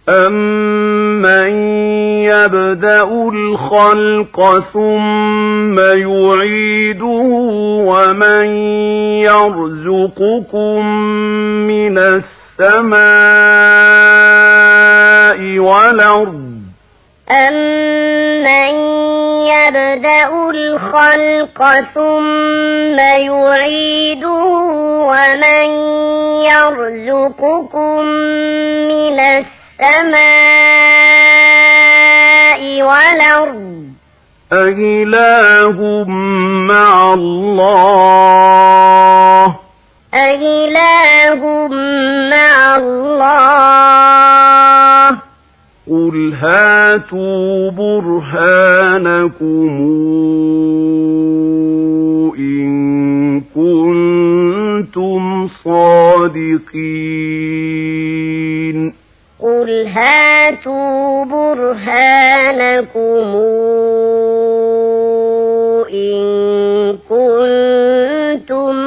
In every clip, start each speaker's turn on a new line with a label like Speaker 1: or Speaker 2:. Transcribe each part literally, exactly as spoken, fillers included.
Speaker 1: أَمَّن يَبْدَأُ الْخَلْقَ ثُمَّ يُعِيدُهُ وَمَن يَرْزُقُكُم مِّنَ السَّمَاءِ وَالْأَرْضِ
Speaker 2: أَمَّن يَبْدَأُ الْخَلْقَ ثُمَّ يُعِيدُهُ وَمَن يَرْزُقُكُم مِّنَ السَّمَاءِ وَالْأَرْضِ
Speaker 1: أَإِلَٰهٌ مَّعَ اللَّهِ
Speaker 2: أَإِلَٰهٌ مَّعَ اللَّهِ
Speaker 1: قُلْ هَاتُوا بُرْهَانَكُمْ إِن كُنتُمْ صَادِقِينَ
Speaker 2: قُلْ هَاتُوا بُرْهَانَكُمْ إِن كُنتُمْ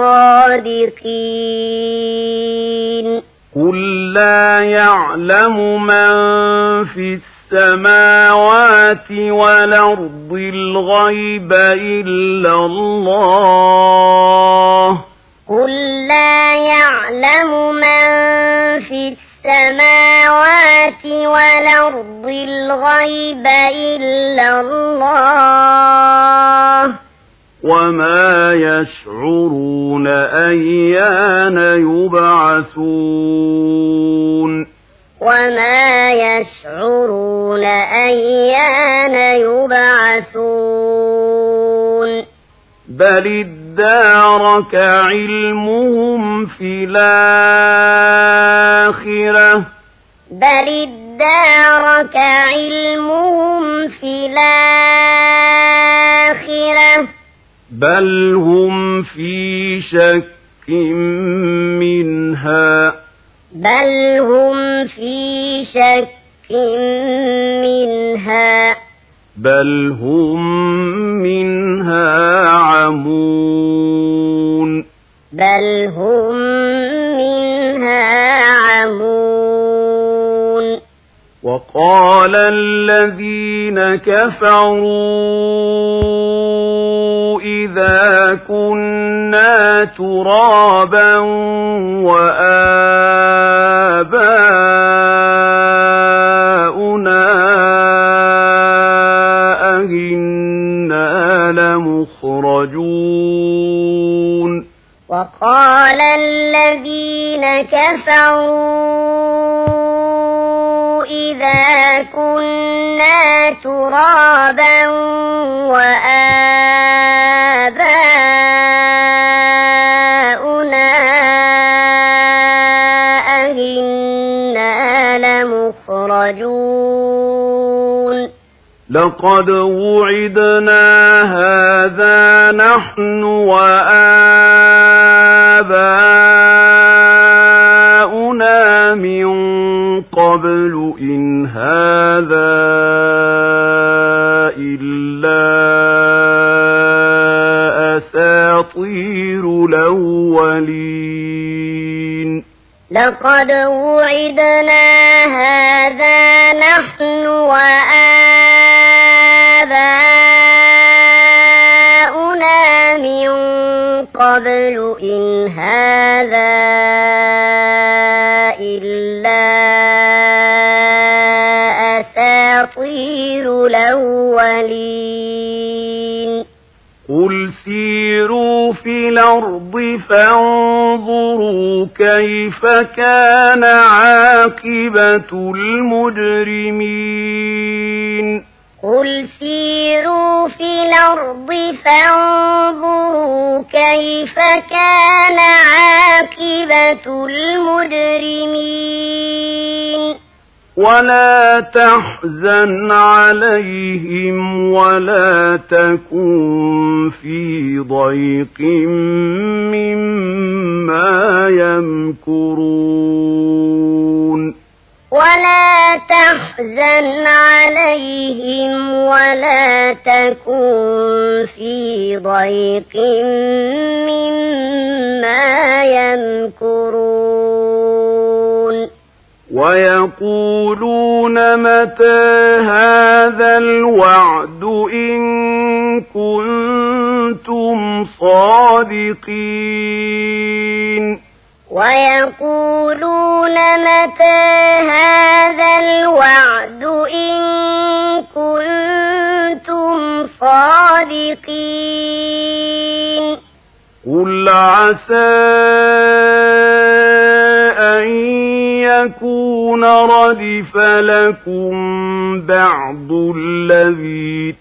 Speaker 2: صَادِقِينَ
Speaker 1: قُل لَّا يَعْلَمُ مَن فِي السَّمَاوَاتِ وَالْأَرْضِ الْغَيْبَ إِلَّا اللَّهُ
Speaker 2: قُل لَّا يَعْلَمُ مَن فِي السَّمَاوَاتِ وَالْأَرْضِ الْغَيْبَ إِلَّا اللَّهُ
Speaker 1: وَمَا يَشْعُرُونَ أَيَّانَ يُبْعَثُونَ
Speaker 2: وَمَا يَشْعُرُونَ أَيَّانَ يُبْعَثُونَ
Speaker 1: بَلِ ادَّارَكَ عِلْمُهُمْ فِي الْآخِرَةِ
Speaker 2: بَلِ ادَّارَكَ عِلْمُهُمْ فِي الْآخِرَةِ
Speaker 1: بَلْ هُمْ فِي شَكٍّ مِّنْهَا
Speaker 2: بَلْ هُمْ فِي شَكٍّ مِّنْهَا
Speaker 1: بَلْ هُمْ مِنْهَا عَمُونَ
Speaker 2: بَلْ هُمْ مِنْهَا عَمُونَ
Speaker 1: وَقَالَ الَّذِينَ كَفَرُوا إِذَا كُنَّا تُرَابًا وَآبَاؤُنَا أَإِنَّا لَمُخْرَجُونَ
Speaker 2: وَقَالَ الَّذِينَ كَفَرُوا إِذَا كُنَّا تُرَابًا وَآبَاؤُنَا أَإِنَّا لَمُخْرَجُونَ
Speaker 1: لَقَدْ وُعِدْنَا هَٰذَا نَحْنُ وَآبَاؤُنَا مِن قَبْلُ إِنْ هَٰذَا إِلَّا أَسَاطِيرُ الْأَوَّلِينَ
Speaker 2: لَقَدْ وُعِدْنَا هَٰذَا نَحْنُ وَآبَاؤُنَا مِن قَبْلُ إِنْ هَٰذَا إِلَّا أَسَاطِيرُ الْأَوَّلِينَ
Speaker 1: قُلْ سِيرُوا فِي الْأَرْضِ فَانظُرُوا كَيْفَ كَانَ عَاقِبَةُ الْمُجْرِمِينَ
Speaker 2: قُلْ سِيرُوا فِي الْأَرْضِ فَانظُرُوا كَيْفَ كَانَ عَاقِبَةُ الْمُجْرِمِينَ
Speaker 1: وَلَا تَحْزَنْ عَلَيْهِمْ وَلَا تَكُن فِي ضَيْقٍ مِّمَّا يَمْكُرُونَ
Speaker 2: وَلَا تَحْزَنْ عَلَيْهِمْ وَلَا تَكُن فِي ضَيْقٍ مِّمَّا يَمْكُرُونَ
Speaker 1: ويقولون متى هذا الوعد إن كنتم صادقين
Speaker 2: ويقولون متى هذا الوعد إن كنتم صادقين
Speaker 1: قل عسى أن يكون ردف لكم بعض الذي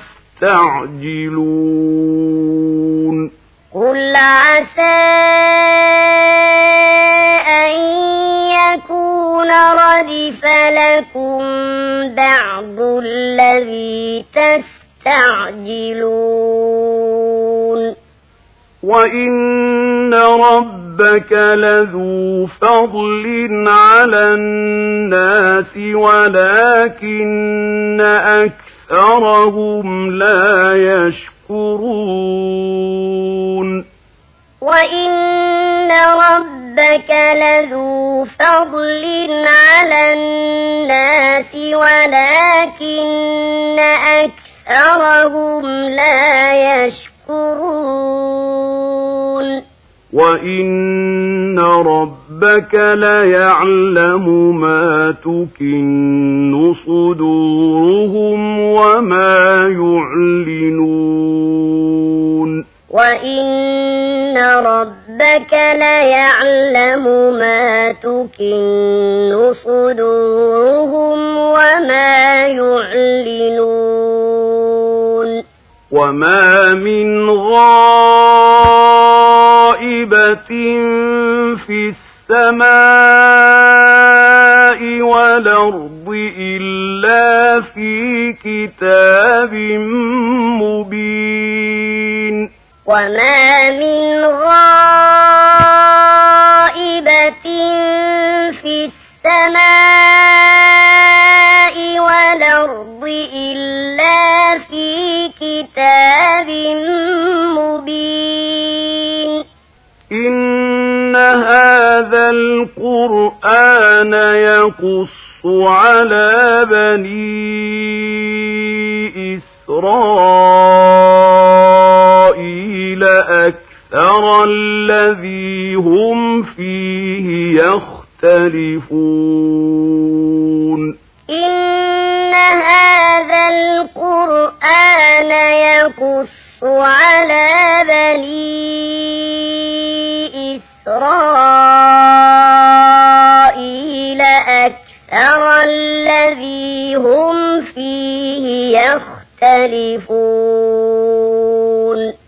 Speaker 1: تستعجلون
Speaker 2: قل عسى أن يكون ردف لكم بعض الذي تستعجلون
Speaker 1: وإن ربك لذو فضل على الناس ولكن أكثرهم لا يشكرون
Speaker 2: وإن ربك لذو فضل على الناس ولكن أكثرهم لا يشكرون
Speaker 1: وإن ربك ليعلم ما تكن صدورهم وما يعلنون
Speaker 2: وإن ربك ليعلم ما تكن صدورهم وما يعلنون
Speaker 1: وما من غائبة في السماء والأرض إلا في كتاب مبين
Speaker 2: وما من غائبة في السماء والأرض إلا في كتاب مبين
Speaker 1: إن هذا القرآن يقص على بني إسرائيل أكثر الذي هم فيه يختلفون
Speaker 2: إن هذا القرآن يقص على بني إسرائيل أكثر الذي هم فيه يختلفون